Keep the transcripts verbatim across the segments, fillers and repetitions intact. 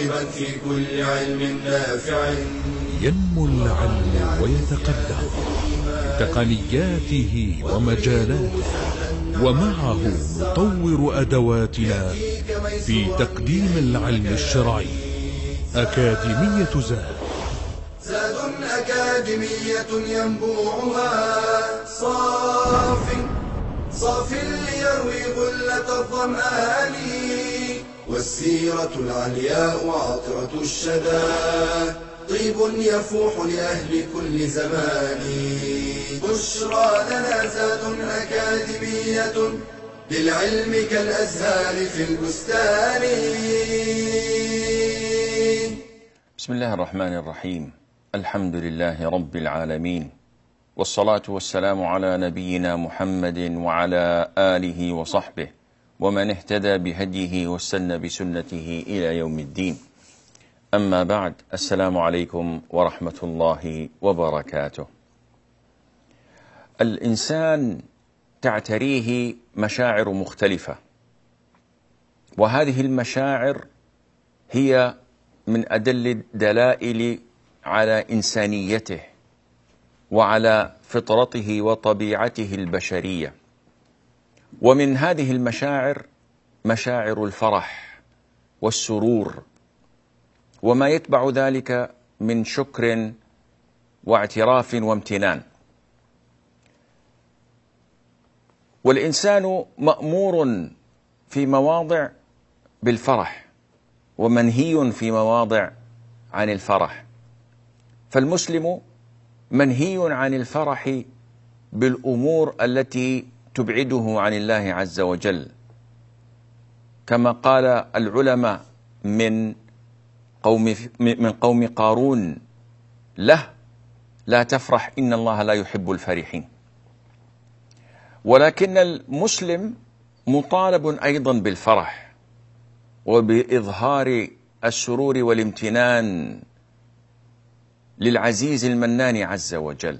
راغبا في كل علم نافع. ينمو العلم ويتقدم بتقنياته ومجالاته، ومعه نطور أدواتنا في تقديم العلم الشرعي. أكاديمية زاد، زاد أكاديمية ينبوعها صاف صاف ليروي غلة الظمآن، والسيرة العلياء عطرة الشدى طيب يفوح لأهل كل زمان. بشرى لنا زاد أكاديمية للعلم كالأزهار في البستان. بسم الله الرحمن الرحيم. الحمد لله رب العالمين، والصلاة والسلام على نبينا محمد وعلى آله وصحبه ومن اهتدى بهديه واستنى بسنته إلى يوم الدين. أما بعد، السلام عليكم ورحمة الله وبركاته. الإنسان تعتريه مشاعر مختلفة، وهذه المشاعر هي من أدل الدلائل على إنسانيته وعلى فطرته وطبيعته البشرية. ومن هذه المشاعر مشاعر الفرح والسرور وما يتبع ذلك من شكر واعتراف وامتنان. والإنسان مأمور في مواضع بالفرح ومنهي في مواضع عن الفرح. فالمسلم منهي عن الفرح بالأمور التي تبعده عن الله عز وجل، كما قال العلماء من قوم من قوم قارون له: لا تفرح إن الله لا يحب الفرحين. ولكن المسلم مطالب أيضا بالفرح وبإظهار السرور والامتنان للعزيز المنان عز وجل،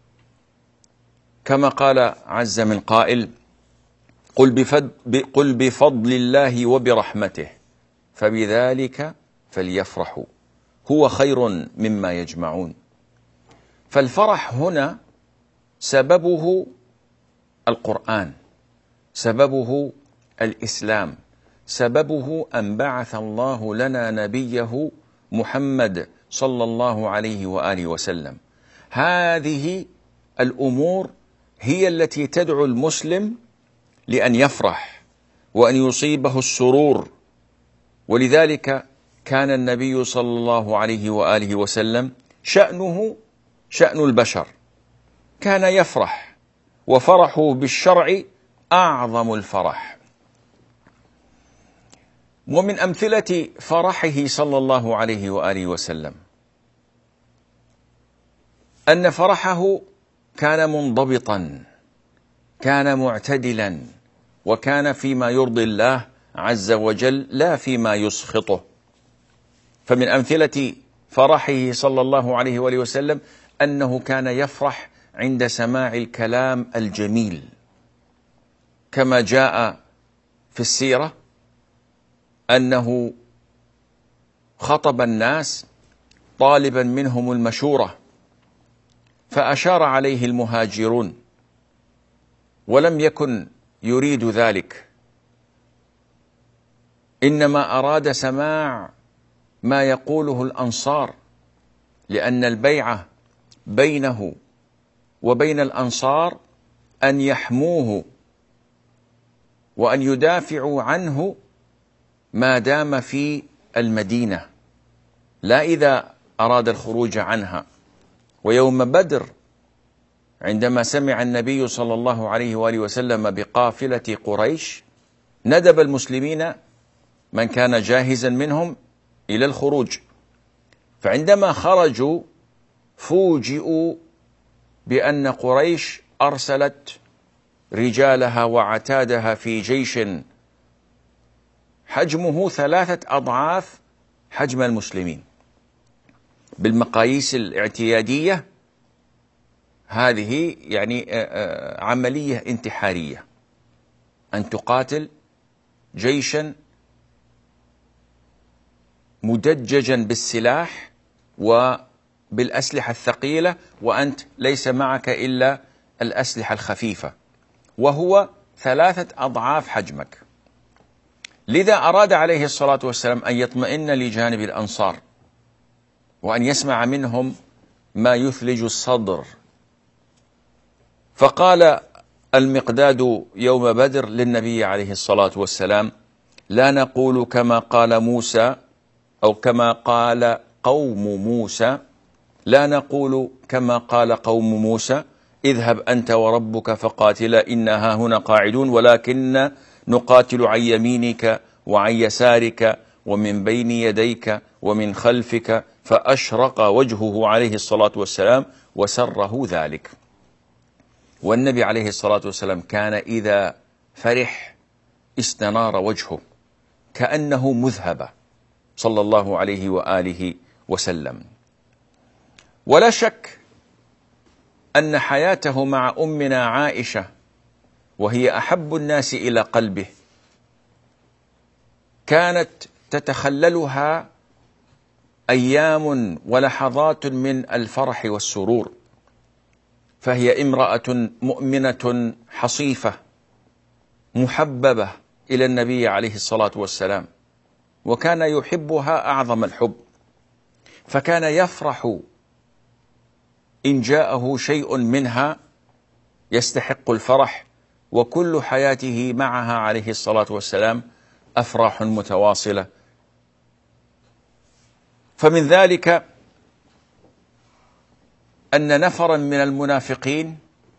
كما قال عز من قائل: قل بفضل, قل بفضل الله وبرحمته فبذلك فليفرحوا هو خير مما يجمعون. فالفرح هنا سببه القرآن، سببه الإسلام، سببه أن بعث الله لنا نبيه محمد صلى الله عليه وآله وسلم. هذه الأمور هي التي تدعو المسلم لأن يفرح وأن يصيبه السرور. ولذلك كان النبي صلى الله عليه وآله وسلم شأنه شأن البشر، كان يفرح، وفرحه بالشرع أعظم الفرح. ومن أمثلة فرحه صلى الله عليه وآله وسلم أن فرحه كان منضبطا، كان معتدلا، وكان فيما يرضي الله عز وجل لا فيما يسخطه. فمن أمثلة فرحه صلى الله عليه وآله وسلم أنه كان يفرح عند سماع الكلام الجميل، كما جاء في السيرة أنه خطب الناس طالبا منهم المشورة، فأشار عليه المهاجرون ولم يكن يريد ذلك، إنما أراد سماع ما يقوله الأنصار، لأن البيعة بينه وبين الأنصار أن يحموه وأن يدافعوا عنه ما دام في المدينة، لا إذا أراد الخروج عنها. ويوم بدر عندما سمع النبي صلى الله عليه وآله وسلم بقافلة قريش ندب المسلمين من كان جاهزا منهم إلى الخروج، فعندما خرجوا فوجئوا بأن قريش أرسلت رجالها وعتادها في جيش حجمه ثلاثة أضعاف حجم المسلمين. بالمقاييس الاعتيادية هذه يعني عملية انتحارية، أن تقاتل جيشا مدججا بالسلاح وبالأسلحة الثقيلة، وأنت ليس معك إلا الأسلحة الخفيفة، وهو ثلاثة أضعاف حجمك. لذا أراد عليه الصلاة والسلام أن يطمئن لجانب الأنصار وأن يسمع منهم ما يثلج الصدر، فقال المقداد يوم بدر للنبي عليه الصلاة والسلام: لا نقول كما قال موسى أو كما قال قوم موسى، لا نقول كما قال قوم موسى اذهب أنت وربك فقاتلا إنها هنا قاعدون، ولكن نقاتل عن يمينك وعن يسارك ومن بين يديك ومن خلفك. فأشرق وجهه عليه الصلاة والسلام وسره ذلك. والنبي عليه الصلاة والسلام كان إذا فرح استنار وجهه كأنه مذهب صلى الله عليه وآله وسلم. ولا شك أن حياته مع أمنا عائشة، وهي أحب الناس إلى قلبه، كانت تتخللها أيام ولحظات من الفرح والسرور، فهي امرأة مؤمنة حصيفة محببة إلى النبي عليه الصلاة والسلام، وكان يحبها أعظم الحب، فكان يفرح إن جاءه شيء منها يستحق الفرح، وكل حياته معها عليه الصلاة والسلام أفراح متواصلة. فمن ذلك أن نفرا من المنافقين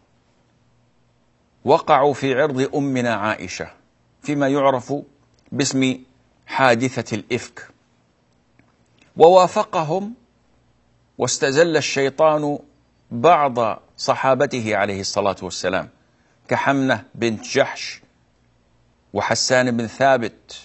وقعوا في عرض أمنا عائشة فيما يعرف باسم حادثة الإفك، ووافقهم واستزل الشيطان بعض صحابته عليه الصلاة والسلام كحمنة بنت جحش وحسان بن ثابت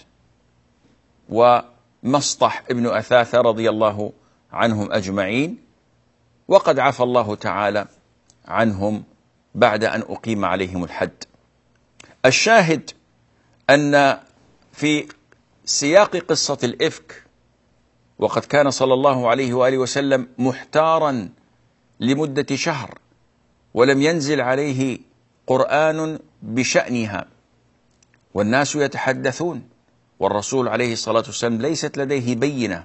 ومسطح ابن أثاثة رضي الله عنهم أجمعين، وقد عفى الله تعالى عنهم بعد أن أقيم عليهم الحد. الشاهد أن في سياق قصة الإفك، وقد كان صلى الله عليه وآله وسلم محتارا لمدة شهر ولم ينزل عليه قرآن بشأنها، والناس يتحدثون والرسول عليه الصلاة والسلام ليست لديه بينة،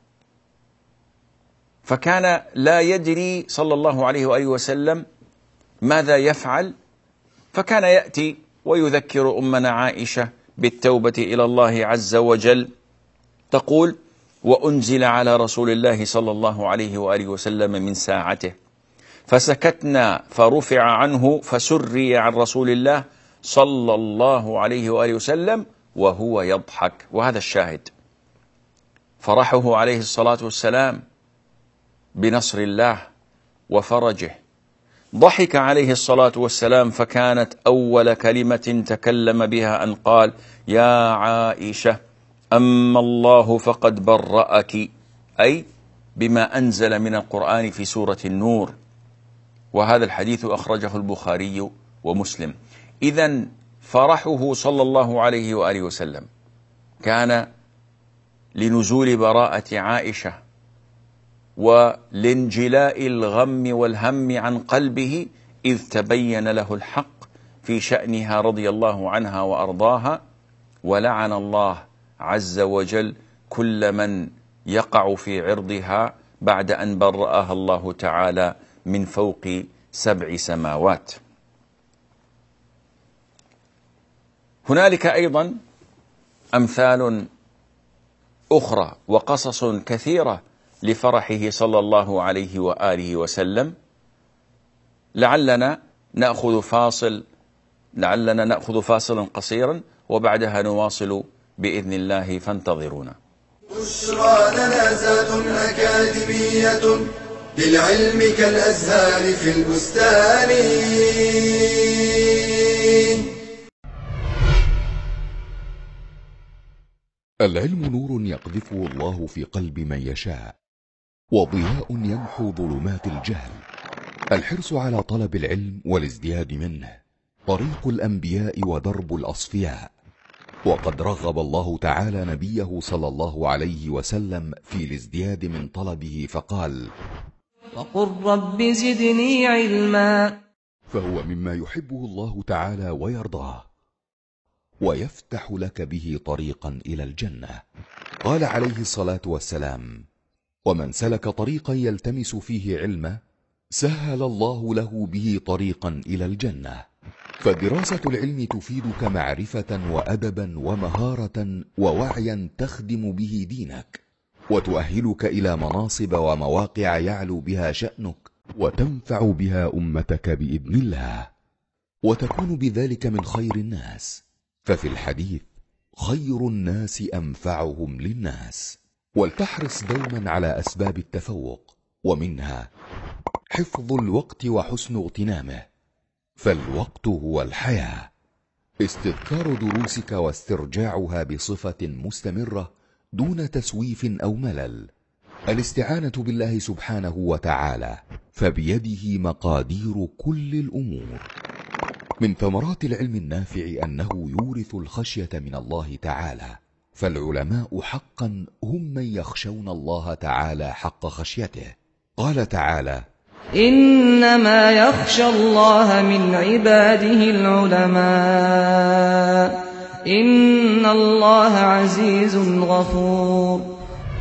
فكان لا يدري صلى الله عليه وآله وسلم ماذا يفعل، فكان يأتي ويذكر أمنا عائشة بالتوبة إلى الله عز وجل، تقول: وأنزل على رسول الله صلى الله عليه وآله وسلم من ساعته فسكتنا فرفع عنه فسري عن رسول الله صلى الله عليه وآله وسلم وهو يضحك. وهذا الشاهد، فرحه عليه الصلاة والسلام بنصر الله وفرجه. ضحك عليه الصلاة والسلام، فكانت أول كلمة تكلم بها أن قال: يا عائشة أما الله فقد برأك، أي بما أنزل من القرآن في سورة النور. وهذا الحديث أخرجه البخاري ومسلم. إذن فرحه صلى الله عليه وآله وسلم كان لنزول براءة عائشة ولانجلاء الغم والهم عن قلبه، إذ تبين له الحق في شأنها رضي الله عنها وأرضاها. ولعن الله عز وجل كل من يقع في عرضها بعد أن برأها الله تعالى من فوق سبع سماوات. هنالك أيضا أمثال أخرى وقصص كثيرة لفرحه صلى الله عليه وآله وسلم. لعلنا نأخذ فاصل لعلنا نأخذ فاصلا قصيرا وبعدها نواصل بإذن الله، فانتظرونا. بشرى لنا زاد أكاديمية للعلم كالأزهار في البستان. العلم نور يقذفه الله في قلب من يشاء، وضياء يمحو ظلمات الجهل. الحرص على طلب العلم والازدياد منه طريق الأنبياء ودرب الأصفياء. وقد رغب الله تعالى نبيه صلى الله عليه وسلم في الازدياد من طلبه فقال: وقل رب زدني علما. فهو مما يحبه الله تعالى ويرضاه، ويفتح لك به طريقا إلى الجنة. قال عليه الصلاة والسلام: ومن سلك طريقا يلتمس فيه علما سهل الله له به طريقا إلى الجنة. فدراسة العلم تفيدك معرفة وأدبا ومهارة ووعيا تخدم به دينك، وتؤهلك إلى مناصب ومواقع يعلو بها شأنك، وتنفع بها أمتك بإذن الله، وتكون بذلك من خير الناس. ففي الحديث: خير الناس أنفعهم للناس. ولتحرص دوما على أسباب التفوق، ومنها حفظ الوقت وحسن اغتنامه، فالوقت هو الحياة. استذكار دروسك واسترجاعها بصفة مستمرة دون تسويف أو ملل. الاستعانة بالله سبحانه وتعالى، فبيده مقادير كل الأمور. من ثمرات العلم النافع أنه يورث الخشية من الله تعالى، فالعلماء حقا هم من يخشون الله تعالى حق خشيته. قال تعالى: إنما يخشى الله من عباده العلماء إن الله عزيز غفور.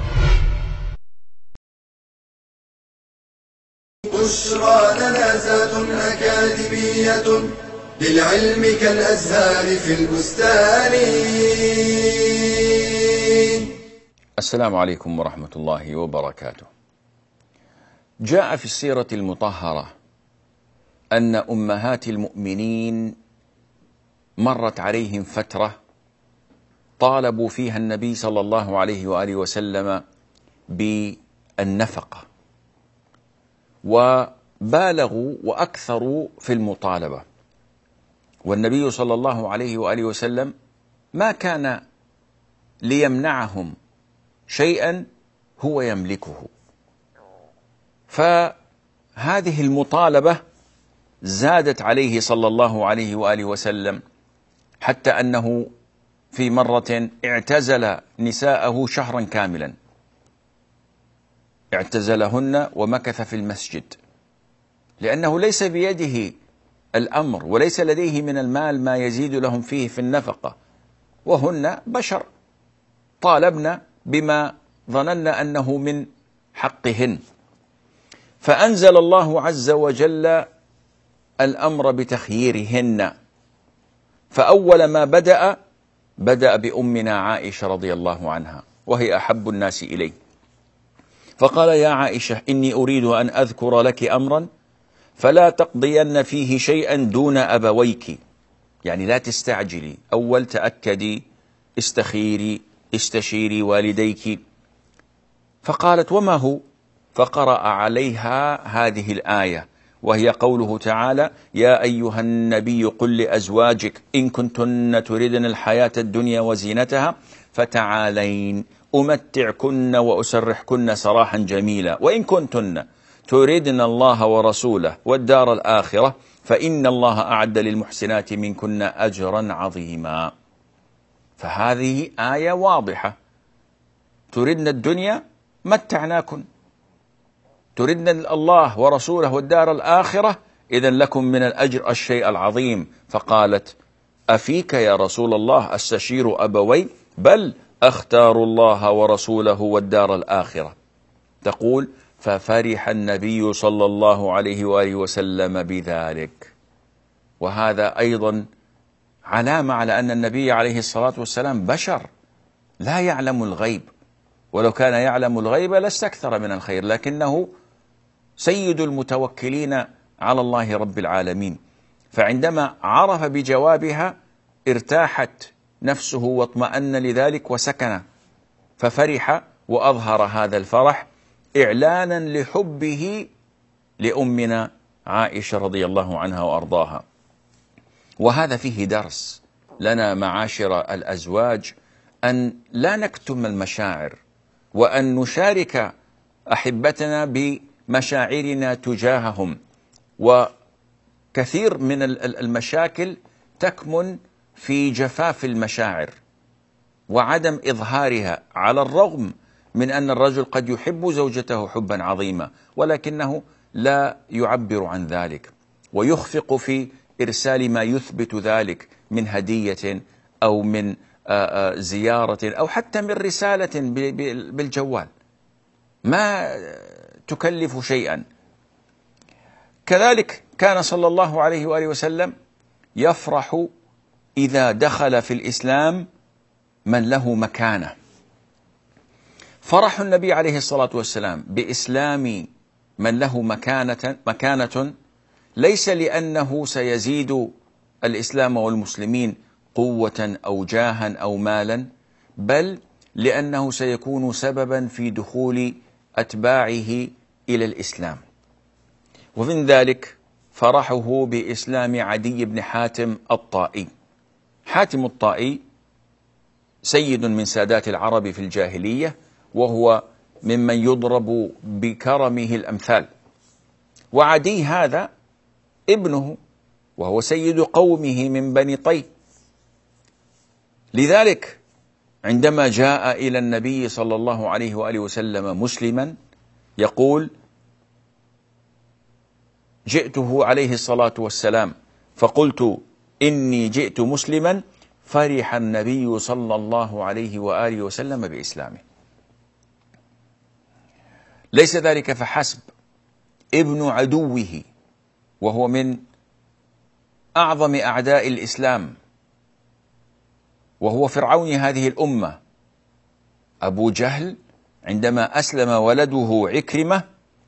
بشرى لنا زاد أكاديمية للعلم كالأزهار في البستان. السلام عليكم ورحمة الله وبركاته. جاء في السيرة المطهرة أن أمهات المؤمنين مرت عليهم فترة طالبوا فيها النبي صلى الله عليه وآله وسلم بالنفقة، وبالغوا وأكثروا في المطالبة، والنبي صلى الله عليه وآله وسلم ما كان ليمنعهم شيئا هو يملكه. فهذه المطالبة زادت عليه صلى الله عليه وآله وسلم، حتى أنه في مرة اعتزل نساءه شهرا كاملا، اعتزلهن ومكث في المسجد، لأنه ليس بيده الأمر وليس لديه من المال ما يزيد لهم فيه في النفقة، وهن بشر طالبنا بما ظننا أنه من حقهن. فأنزل الله عز وجل الأمر بتخييرهن، فأول ما بدأ بدأ بأمنا عائشة رضي الله عنها، وهي أحب الناس إليه، فقال: يا عائشة إني أريد أن أذكر لك أمرا فلا تقضين فيه شيئا دون أبويك، يعني لا تستعجلي، أول تأكدي، استخيري، استشيري والديك. فقالت: وما هو؟ فقرأ عليها هذه الآية، وهي قوله تعالى: يا أيها النبي قل لأزواجك إن كنتن تردن الحياة الدنيا وزينتها فتعالين أمتعكن وأسرحكن سراحا جميلا، وإن كنتن تردن الله ورسوله والدار الآخرة فإن الله أعد للمحسنات منكن أجرا عظيما. فهذه آية واضحة، تردن الدنيا متعناكن، تردن الله ورسوله والدار الآخرة إذن لكم من الأجر الشيء العظيم. فقالت: أفيك يا رسول الله أستشير أبوي؟ بل أختار الله ورسوله والدار الآخرة. تقول: ففرح النبي صلى الله عليه وآله وسلم بذلك. وهذا أيضا علامة على أن النبي عليه الصلاة والسلام بشر لا يعلم الغيب، ولو كان يعلم الغيب لاستكثر من الخير، لكنه سيد المتوكلين على الله رب العالمين. فعندما عرف بجوابها ارتاحت نفسه واطمأن لذلك وسكن، ففرح وأظهر هذا الفرح إعلانا لحبه لأمنا عائشة رضي الله عنها وأرضاها. وهذا فيه درس لنا معاشر الأزواج، أن لا نكتم المشاعر، وأن نشارك أحبتنا بمشاعرنا تجاههم. وكثير من المشاكل تكمن في جفاف المشاعر وعدم إظهارها، على الرغم من أن الرجل قد يحب زوجته حبا عظيما ولكنه لا يعبر عن ذلك، ويخفق في إرسال ما يثبت ذلك من هدية أو من زيارة أو حتى من رسالة بالجوال ما تكلف شيئا. كذلك كان صلى الله عليه وآله وسلم يفرح إذا دخل في الإسلام من له مكانة. فرح النبي عليه الصلاة والسلام بإسلام من له مكانة مكانة ليس لأنه سيزيد الإسلام والمسلمين قوة أو جاها أو مالا، بل لأنه سيكون سببا في دخول أتباعه إلى الإسلام. ومن ذلك فرحه بإسلام عدي بن حاتم الطائي. حاتم الطائي سيد من سادات العرب في الجاهلية، وهو ممن يضرب بكرمه الأمثال، وعدي هذا ابنه وهو سيد قومه من بني طي. لذلك عندما جاء إلى النبي صلى الله عليه وآله وسلم مسلما يقول: جئته عليه الصلاة والسلام فقلت إني جئت مسلما، فرح النبي صلى الله عليه وآله وسلم بإسلامه. ليس ذلك فحسب، ابن عدوه وهو من أعظم أعداء الإسلام وهو فرعون هذه الأمة أبو جهل، عندما أسلم ولده عكرمة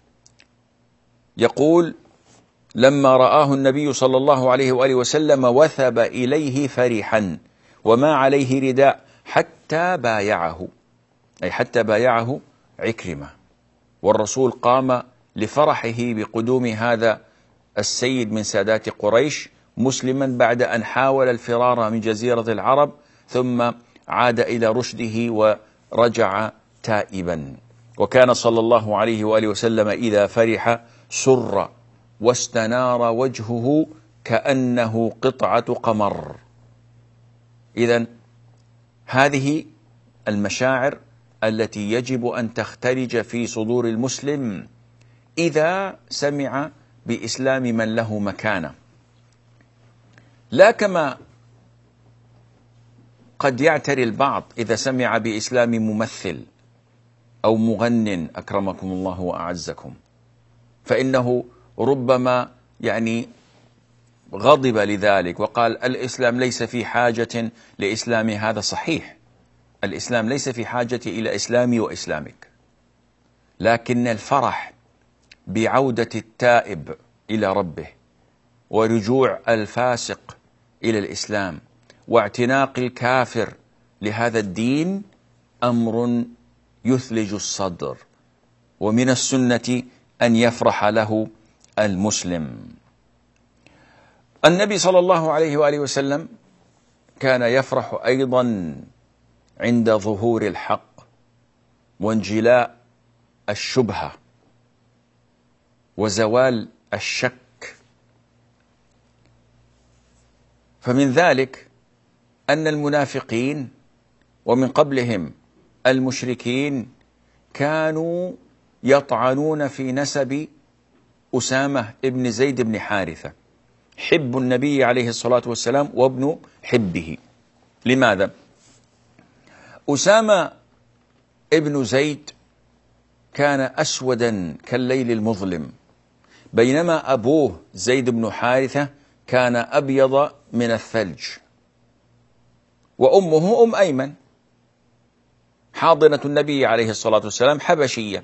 يقول: لما رآه النبي صلى الله عليه وآله وسلم وثب إليه فرحا وما عليه رداء حتى بايعه، أي حتى بايعه عكرمة. والرسول قام لفرحه بقدوم هذا السيد من سادات قريش مسلما بعد أن حاول الفرار من جزيرة العرب، ثم عاد إلى رشده ورجع تائبا. وكان صلى الله عليه وآله وسلم إذا فرح سر واستنار وجهه كأنه قطعة قمر. إذن هذه المشاعر التي يجب أن تختلج في صدور المسلم إذا سمع بإسلام من له مكانة، لا كما قد يعتري البعض إذا سمع بإسلام ممثل أو مغن أكرمكم الله وأعزكم، فإنه ربما يعني غضب لذلك وقال: الإسلام ليس في حاجة لإسلام هذا. صحيح، الإسلام ليس في حاجة إلى إسلامي وإسلامك، لكن الفرح بعودة التائب إلى ربه ورجوع الفاسق إلى الإسلام واعتناق الكافر لهذا الدين أمر يثلج الصدر، ومن السنة أن يفرح له المسلم. النبي صلى الله عليه وآله وسلم كان يفرح أيضا عند ظهور الحق وانجلاء الشبهة وزوال الشك. فمن ذلك أن المنافقين ومن قبلهم المشركين كانوا يطعنون في نسب أسامة ابن زيد بن حارثة، حب النبي عليه الصلاة والسلام وابن حبه. لماذا؟ أسامة ابن زيد كان أسودا كالليل المظلم، بينما أبوه زيد بن حارثة كان أبيض من الثلج، وأمه أم أيمن حاضنة النبي عليه الصلاة والسلام حبشية،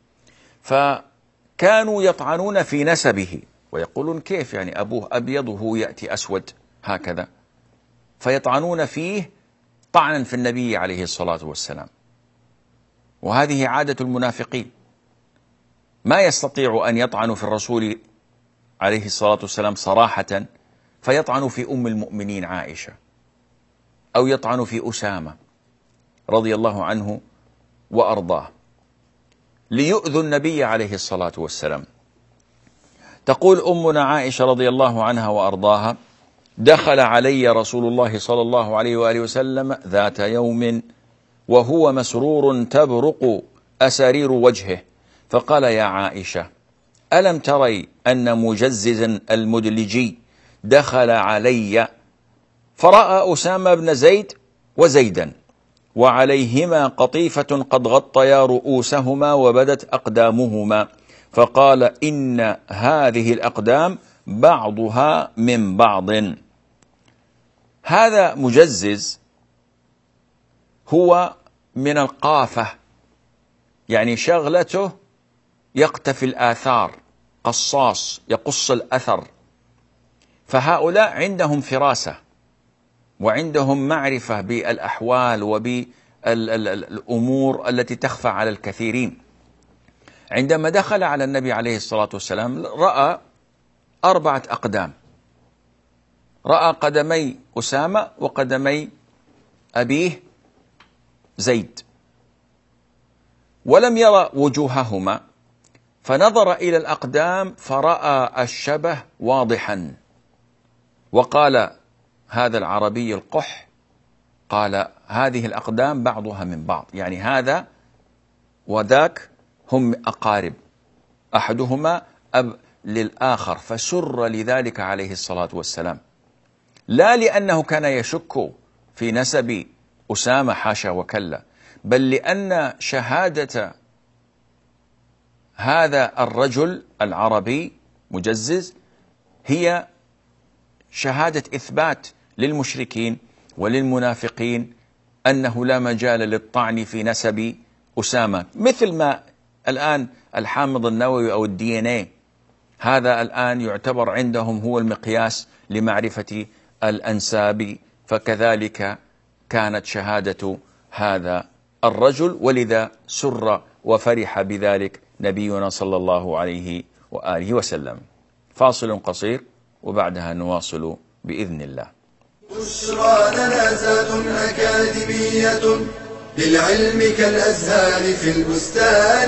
فكانوا يطعنون في نسبه ويقولون: كيف يعني أبوه أبيض وهو يأتي أسود هكذا؟ فيطعنون فيه طعنا في النبي عليه الصلاة والسلام. وهذه عادة المنافقين، ما يستطيع أن يطعنوا في الرسول عليه الصلاة والسلام صراحة فيطعنوا في أم المؤمنين عائشة، أو يطعنوا في أسامة رضي الله عنه وأرضاه ليؤذوا النبي عليه الصلاة والسلام. تقول أمنا عائشة رضي الله عنها وأرضاها: دخل علي رسول الله صلى الله عليه وآله وسلم ذات يوم وهو مسرور تبرق أسارير وجهه، فقال: يا عائشة، ألم تري أن مجززا المدلجي دخل علي فرأى أسامة بن زيد وزيدا وعليهما قطيفة قد غطيا رؤوسهما وبدت أقدامهما، فقال: إن هذه الأقدام بعضها من بعض. هذا مجزز هو من القافة، يعني شغلته يقتفي الآثار، قصاص يقص الأثر، فهؤلاء عندهم فراسة وعندهم معرفة بالأحوال وبالأمور التي تخفى على الكثيرين. عندما دخل على النبي عليه الصلاة والسلام رأى أربعة أقدام، رأى قدمي أسامة وقدمي أبيه زيد، ولم يرى وجوههما، فنظر إلى الأقدام فرأى الشبه واضحا، وقال هذا العربي القح، قال: هذه الأقدام بعضها من بعض، يعني هذا وذاك هم أقارب، أحدهما أب للآخر، فسر لذلك عليه الصلاة والسلام، لا لأنه كان يشك في نسب أسامة، حاشا وكلا، بل لأن شهادة هذا الرجل العربي مجزز هي شهادة إثبات للمشركين وللمنافقين أنه لا مجال للطعن في نسب أسامة، مثل ما الآن الحامض النووي أو الدي ان اي هذا الآن يعتبر عندهم هو المقياس لمعرفة الأنساب، فكذلك كانت شهادة هذا الرجل، ولذا سر وفرح بذلك نبينا صلى الله عليه وآله وسلم. فاصل قصير وبعدها نواصل بإذن الله. بشرى لنا زاد أكاديمية للعلم كالأزهار في البستان.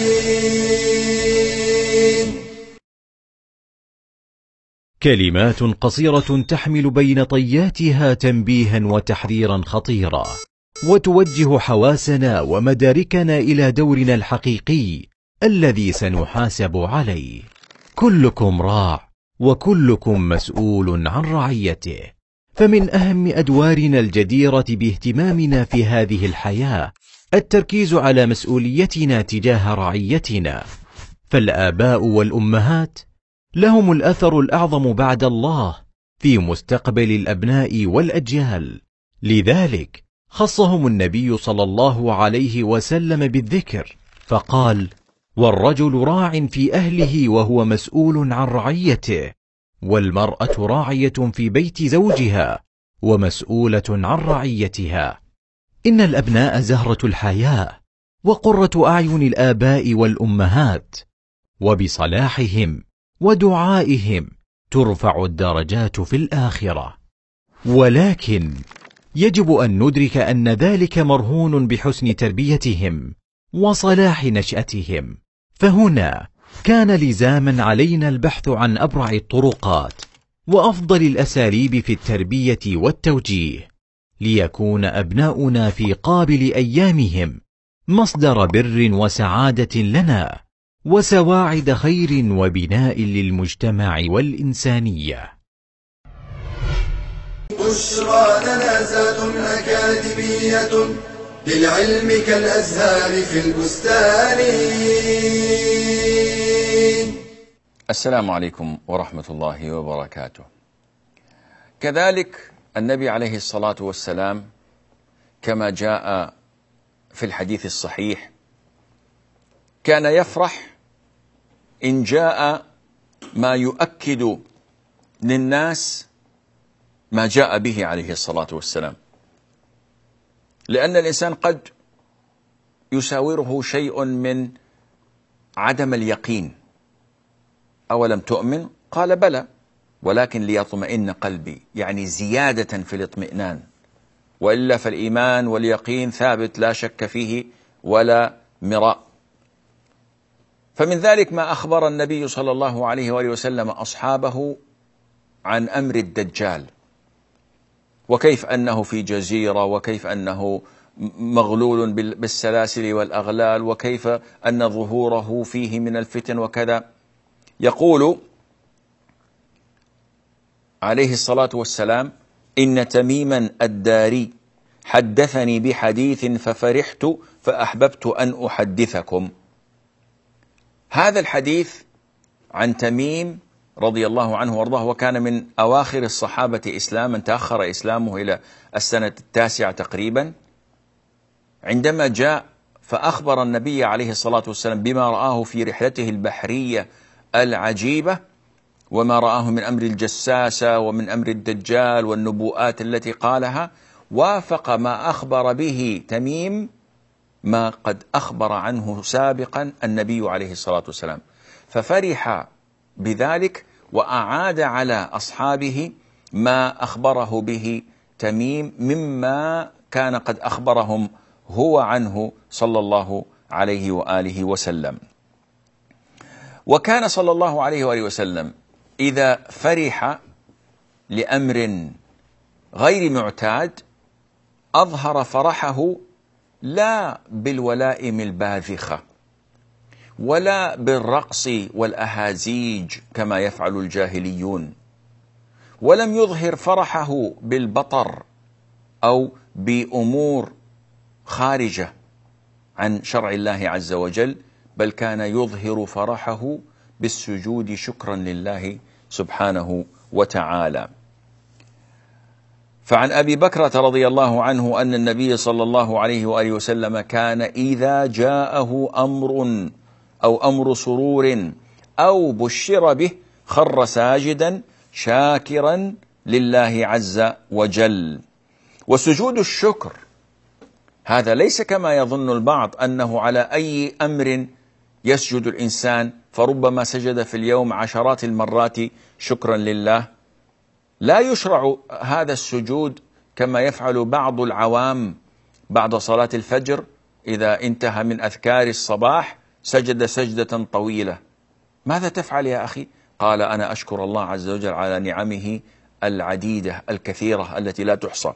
كلمات قصيرة تحمل بين طياتها تنبيها وتحذيرا خطيرا، وتوجه حواسنا ومداركنا إلى دورنا الحقيقي الذي سنحاسب عليه. كلكم راع وكلكم مسؤول عن رعيته، فمن أهم أدوارنا الجديرة باهتمامنا في هذه الحياة التركيز على مسؤوليتنا تجاه رعيتنا، فالآباء والأمهات لهم الأثر الأعظم بعد الله في مستقبل الأبناء والأجيال، لذلك خصهم النبي صلى الله عليه وسلم بالذكر، فقال: والرجل راع في أهله وهو مسؤول عن رعيته، والمرأة راعية في بيت زوجها ومسؤولة عن رعيتها. إن الأبناء زهرة الحياة وقرة أعين الآباء والأمهات، وبصلاحهم ودعائهم ترفع الدرجات في الآخرة، ولكن يجب أن ندرك أن ذلك مرهون بحسن تربيتهم وصلاح نشأتهم، فهنا كان لزاما علينا البحث عن أبرع الطرقات وأفضل الأساليب في التربية والتوجيه، ليكون أبناؤنا في قابل أيامهم مصدر بر وسعادة لنا وسواعد خير وبناء للمجتمع والإنسانية. بشرى لنا زاد أكاديمية للعلم كالأزهار في البستان. السلام عليكم ورحمة الله وبركاته. كذلك النبي عليه الصلاة والسلام كما جاء في الحديث الصحيح كان يفرح إن جاء ما يؤكد للناس ما جاء به عليه الصلاة والسلام، لأن الإنسان قد يساوره شيء من عدم اليقين. أولم تؤمن؟ قال بلى ولكن ليطمئن قلبي، يعني زيادة في الاطمئنان، وإلا فالإيمان واليقين ثابت لا شك فيه ولا مراء. فمن ذلك ما أخبر النبي صلى الله عليه وآله وسلم أصحابه عن أمر الدجال، وكيف أنه في جزيرة، وكيف أنه مغلول بالسلاسل والأغلال، وكيف أن ظهوره فيه من الفتن وكذا. يقول عليه الصلاة والسلام: إن تميما الداري حدثني بحديث ففرحت فأحببت أن أحدثكم. هذا الحديث عن تميم رضي الله عنه وارضاه، وكان من أواخر الصحابة إسلاما، تأخر إسلامه إلى السنة التاسعة تقريبا، عندما جاء فأخبر النبي عليه الصلاة والسلام بما رآه في رحلته البحرية العجيبة، وما رآه من أمر الجساسة ومن أمر الدجال والنبوءات التي قالها، وافق ما أخبر به تميم ما قد أخبر عنه سابقا النبي عليه الصلاة والسلام، ففرح بذلك وأعاد على أصحابه ما أخبره به تميم مما كان قد أخبرهم هو عنه صلى الله عليه وآله وسلم. وكان صلى الله عليه وآله وسلم إذا فرح لأمر غير معتاد أظهر فرحه لا بالولائم الباذخة ولا بالرقص والأهازيج كما يفعل الجاهليون، ولم يظهر فرحه بالبطر أو بأمور خارجة عن شرع الله عز وجل، بل كان يظهر فرحه بالسجود شكرا لله سبحانه وتعالى. فعن أبي بكرة رضي الله عنه أن النبي صلى الله عليه وآله وسلم كان إذا جاءه أمر أو أمر سرور أو بشر به خر ساجدا شاكرا لله عز وجل. وسجود الشكر هذا ليس كما يظن البعض أنه على أي أمر يسجد الإنسان، فربما سجد في اليوم عشرات المرات شكرا لله. لا يشرع هذا السجود كما يفعل بعض العوام بعد صلاة الفجر، إذا انتهى من أذكار الصباح سجد سجدة طويلة. ماذا تفعل يا أخي؟ قال: أنا أشكر الله عز وجل على نعمه العديدة الكثيرة التي لا تحصى.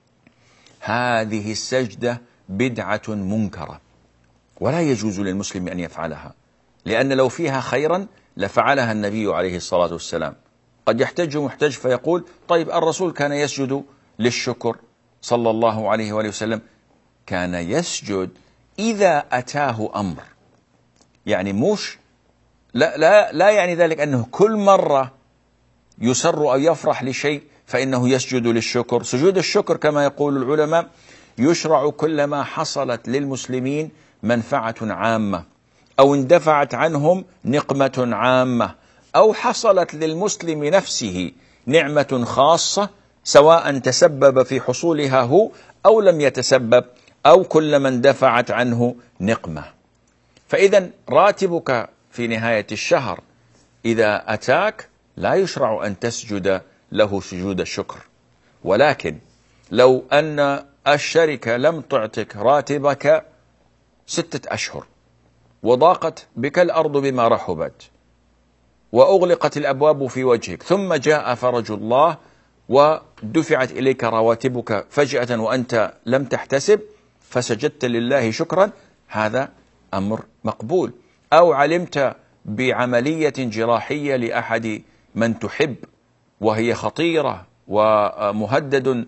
هذه السجدة بدعة منكرة ولا يجوز للمسلم أن يفعلها، لأن لو فيها خيرا لفعلها النبي عليه الصلاة والسلام. قد يحتج محتج فيقول: طيب الرسول كان يسجد للشكر صلى الله عليه وآله وسلم. كان يسجد إذا أتاه أمر، يعني مش لا, لا, لا يعني ذلك أنه كل مرة يسر أو يفرح لشيء فإنه يسجد للشكر. سجود الشكر كما يقول العلماء يشرع كلما حصلت للمسلمين منفعة عامة، أو اندفعت عنهم نقمة عامة، أو حصلت للمسلم نفسه نعمة خاصة، سواء تسبب في حصولها هو أو لم يتسبب، أو كلما اندفعت عنه نقمة. فإذا راتبك في نهاية الشهر إذا أتاك لا يشرع أن تسجد له سجود الشكر، ولكن لو أن الشركة لم تعطك راتبك ستة أشهر وضاقت بك الأرض بما رحبت وأغلقت الأبواب في وجهك، ثم جاء فرج الله ودفعت إليك رواتبك فجأة وأنت لم تحتسب فسجدت لله شكرا، هذا أمر مقبول. أو علمت بعملية جراحية لأحد من تحب وهي خطيرة ومهدد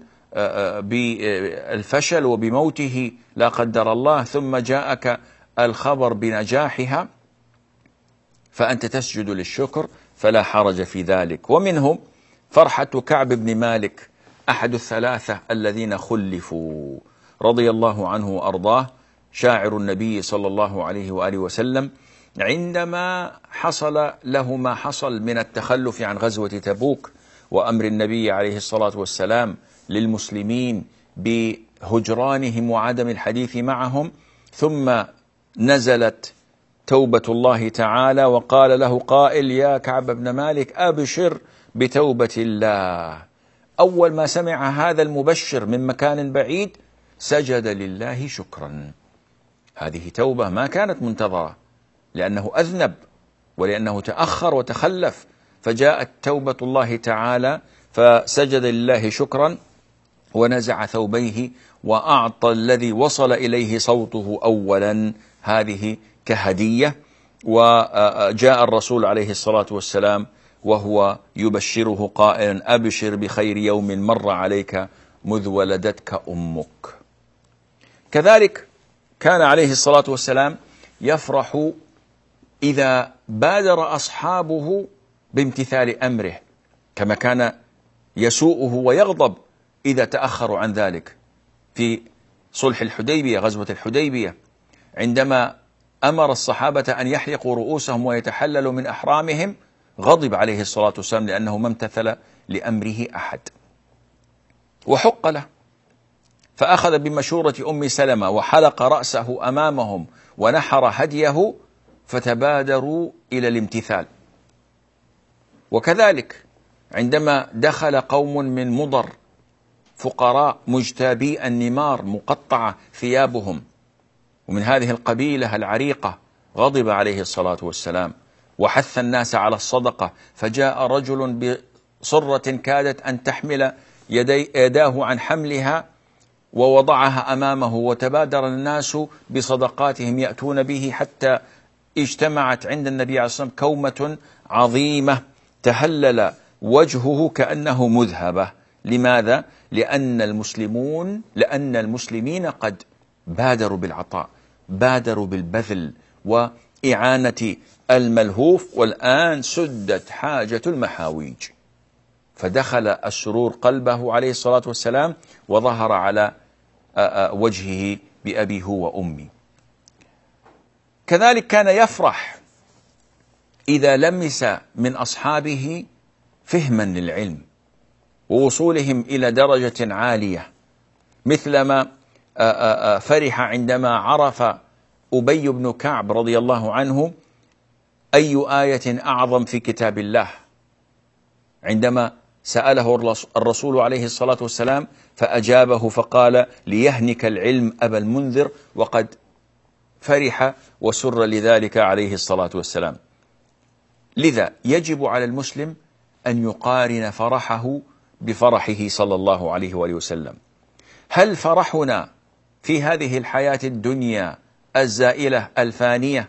بالفشل وبموته لا قدر الله، ثم جاءك الخبر بنجاحها، فأنت تسجد للشكر فلا حرج في ذلك. ومنهم فرحة كعب بن مالك أحد الثلاثة الذين خلفوا رضي الله عنه وأرضاه، شاعر النبي صلى الله عليه وآله وسلم، عندما حصل له ما حصل من التخلف عن غزوة تبوك وأمر النبي عليه الصلاة والسلام للمسلمين بهجرانهم وعدم الحديث معهم، ثم نزلت توبة الله تعالى وقال له قائل: يا كعب بن مالك أبشر بتوبة الله. أول ما سمع هذا المبشر من مكان بعيد سجد لله شكرا. هذه توبة ما كانت منتظرة، لأنه أذنب ولأنه تأخر وتخلف، فجاءت توبة الله تعالى فسجد لله شكرا ونزع ثوبيه وأعطى الذي وصل إليه صوته أولا هذه كهدية. وجاء الرسول عليه الصلاة والسلام وهو يبشره قائلا: أبشر بخير يوم مر عليك مذ ولدتك أمك. كذلك كان عليه الصلاة والسلام يفرح إذا بادر أصحابه بامتثال أمره، كما كان يسوءه ويغضب إذا تأخروا عن ذلك في صلح الحديبية، غزوة الحديبية، عندما أمر الصحابة أن يحلقوا رؤوسهم ويتحللوا من أحرامهم، غضب عليه الصلاة والسلام لأنه ما امتثل لأمره أحد، وحق له، فأخذ بمشورة أم سلمة وحلق رأسه أمامهم ونحر هديه، فتبادروا إلى الامتثال. وكذلك عندما دخل قوم من مضر فقراء مجتابي النمار مقطعة ثيابهم ومن هذه القبيلة العريقة، غضب عليه الصلاة والسلام وحث الناس على الصدقة، فجاء رجل بصرة كادت أن تحمل يدي يداه عن حملها ووضعها أمامه، وتبادر الناس بصدقاتهم يأتون به حتى اجتمعت عند النبي عليه الصلاة والسلام كومة عظيمة تهلل وجهه كأنه مذهبة. لماذا؟ لأن المسلمون لأن المسلمين قد بادروا بالعطاء، بادروا بالبذل وإعانة الملهوف، والآن سدت حاجة المحاويج، فدخل السرور قلبه عليه الصلاة والسلام وظهر على وجهه بأبي هو وأمي. كذلك كان يفرح إذا لمس من أصحابه فهما للعلم ووصولهم إلى درجة عالية، مثلما فرح عندما عرف أبي بن كعب رضي الله عنه أي آية أعظم في كتاب الله، عندما سأله الرسول عليه الصلاة والسلام فأجابه فقال: ليهنك العلم أبا المنذر، وقد فرح وسر لذلك عليه الصلاة والسلام. لذا يجب على المسلم أن يقارن فرحه بفرحه صلى الله عليه وآله وسلم. هل فرحنا في هذه الحياة الدنيا الزائلة الفانية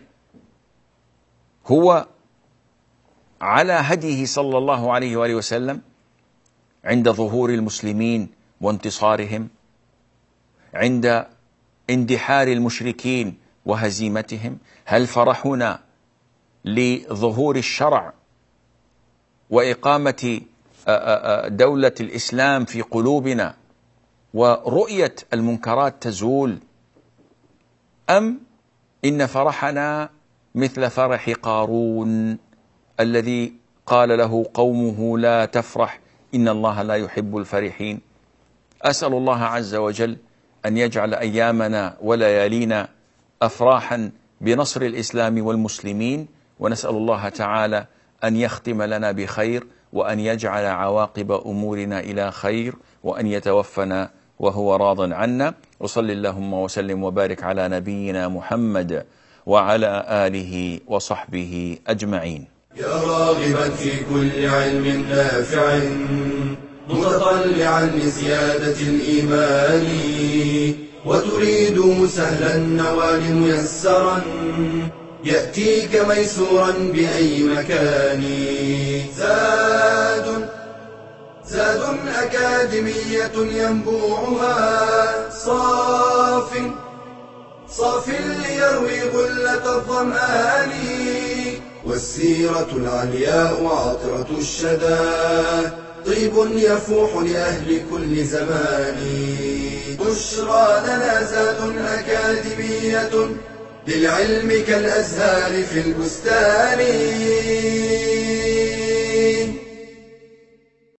هو على هديه صلى الله عليه وآله وسلم عند ظهور المسلمين وانتصارهم، عند اندحار المشركين وهزيمتهم؟ هل فرحنا لظهور الشرع وإقامة دولة الإسلام في قلوبنا ورؤية المنكرات تزول، أم إن فرحنا مثل فرح قارون الذي قال له قومه: لا تفرح إن الله لا يحب الفرحين؟ أسأل الله عز وجل أن يجعل أيامنا وليالينا أفراحا بنصر الإسلام والمسلمين، ونسأل الله تعالى أن يختم لنا بخير، وأن يجعل عواقب أمورنا إلى خير، وأن يتوفنا وهو راض عنا. وصل اللهم وسلم وبارك على نبينا محمد وعلى آله وصحبه أجمعين. يا راغبا في كل علم نافع متطلعا لزيادة الإيمان، وتريد سهلا النوال ميسرا يأتيك ميسورا بأي مكان. زاد زاد أكاديمية ينبوعها صاف صاف ليروي غلة الظمآن، والسيرة العلياء عطرة الشدى طيب يفوح لأهل كل زمان. بشرى لنا زاد أكاديمية للعلم كالأزهار في البستان.